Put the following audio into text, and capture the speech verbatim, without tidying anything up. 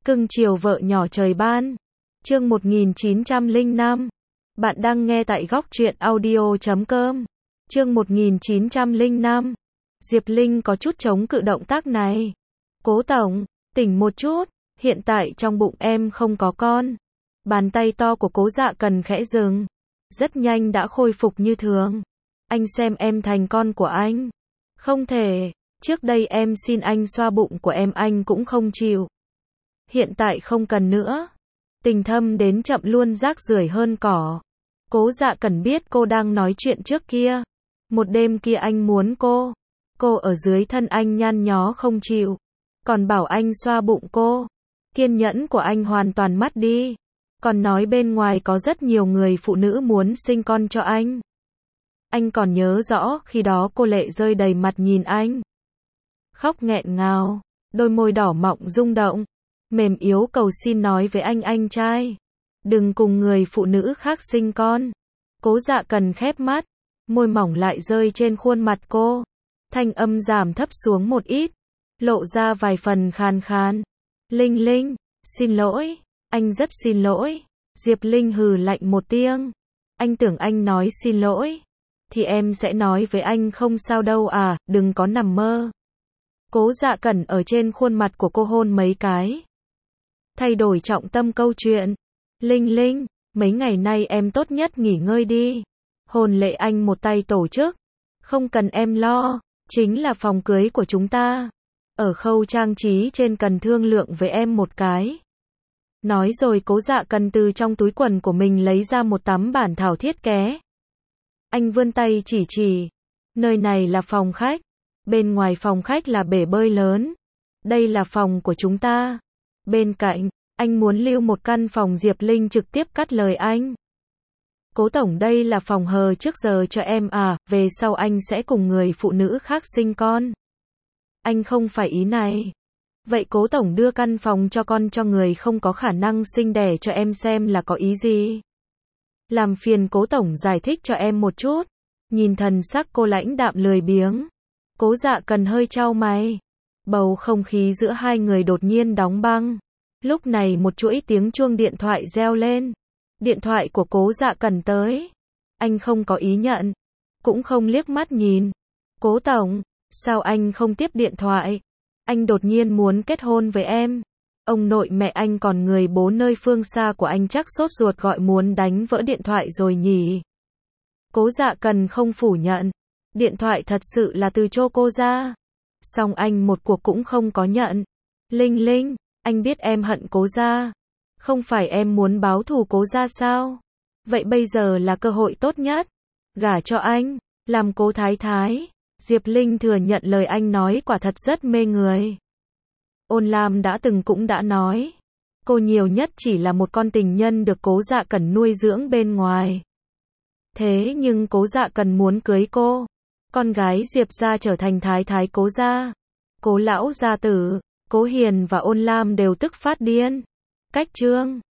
Cưng chiều vợ nhỏ trời ban. Chương một nghìn chín trăm lẻ năm. Bạn đang nghe tại góc truyện audio chấm com. Chương một nghìn chín trăm lẻ năm. Diệp Linh có chút chống cự động tác này. Cố tổng, tỉnh một chút, hiện tại trong bụng em không có con. Bàn tay to của Cố Dạ Cần khẽ dừng. Rất nhanh đã khôi phục như thường. Anh xem em thành con của anh. Không thể, trước đây em xin anh xoa bụng của em anh cũng không chịu. Hiện tại không cần nữa. Tình thâm đến chậm luôn rác rưởi hơn cỏ. Cố Dạ Cần biết cô đang nói chuyện trước kia. Một đêm kia anh muốn cô. Cô ở dưới thân anh nhăn nhó không chịu. Còn bảo anh xoa bụng cô. Kiên nhẫn của anh hoàn toàn mất đi. Còn nói bên ngoài có rất nhiều người phụ nữ muốn sinh con cho anh. Anh còn nhớ rõ khi đó cô lệ rơi đầy mặt nhìn anh. Khóc nghẹn ngào. Đôi môi đỏ mọng rung động. Mềm yếu cầu xin nói với anh anh trai. Đừng cùng người phụ nữ khác sinh con. Cố Dạ Cần khép mắt. Môi mỏng lại rơi trên khuôn mặt cô. Thanh âm giảm thấp xuống một ít. Lộ ra vài phần khàn khàn. Linh Linh, xin lỗi. Anh rất xin lỗi. Diệp Linh hừ lạnh một tiếng. Anh tưởng anh nói xin lỗi. Thì em sẽ nói với anh không sao đâu à, đừng có nằm mơ. Cố Dạ Cần ở trên khuôn mặt của cô hôn mấy cái. Thay đổi trọng tâm câu chuyện. Linh Linh, mấy ngày nay em tốt nhất nghỉ ngơi đi. Hôn lễ anh một tay tổ chức. Không cần em lo, chính là phòng cưới của chúng ta. Ở khâu trang trí trên cần thương lượng với em một cái. Nói rồi Cố Dạ Cần từ trong túi quần của mình lấy ra một tấm bản thảo thiết kế. Anh vươn tay chỉ chỉ. Nơi này là phòng khách. Bên ngoài phòng khách là bể bơi lớn. Đây là phòng của chúng ta. Bên cạnh, anh muốn lưu một căn phòng. Diệp Linh trực tiếp cắt lời anh. Cố tổng, đây là phòng hờ trước giờ cho em à, về sau anh sẽ cùng người phụ nữ khác sinh con. Anh không phải ý này. Vậy Cố tổng đưa căn phòng cho con cho người không có khả năng sinh đẻ cho em xem là có ý gì? Làm phiền Cố tổng giải thích cho em một chút. Nhìn thần sắc cô lãnh đạm lười biếng. Cố Dạ Cần hơi chau mày. Bầu không khí giữa hai người đột nhiên đóng băng. Lúc này một chuỗi tiếng chuông điện thoại reo lên. Điện thoại của Cố Dạ Cần tới. Anh không có ý nhận. Cũng không liếc mắt nhìn. Cố tổng, sao anh không tiếp điện thoại? Anh đột nhiên muốn kết hôn với em. Ông nội mẹ anh còn người bố nơi phương xa của anh chắc sốt ruột gọi muốn đánh vỡ điện thoại rồi nhỉ? Cố Dạ Cần không phủ nhận. Điện thoại thật sự là từ chỗ cô ra. Song anh một cuộc cũng không có nhận. Linh Linh, anh biết em hận Cố gia. Không phải em muốn báo thù Cố gia sao? Vậy bây giờ là cơ hội tốt nhất. Gả cho anh, làm Cố thái thái. Diệp Linh thừa nhận lời anh nói quả thật rất mê người. Ôn Lam đã từng cũng đã nói. Cô nhiều nhất chỉ là một con tình nhân được Cố Dạ Cần nuôi dưỡng bên ngoài. Thế nhưng Cố Dạ Cần muốn cưới cô. Con gái Diệp gia trở thành thái thái Cố gia. Cố lão gia tử, Cố Hiền và Ôn Lam đều tức phát điên. Cách chương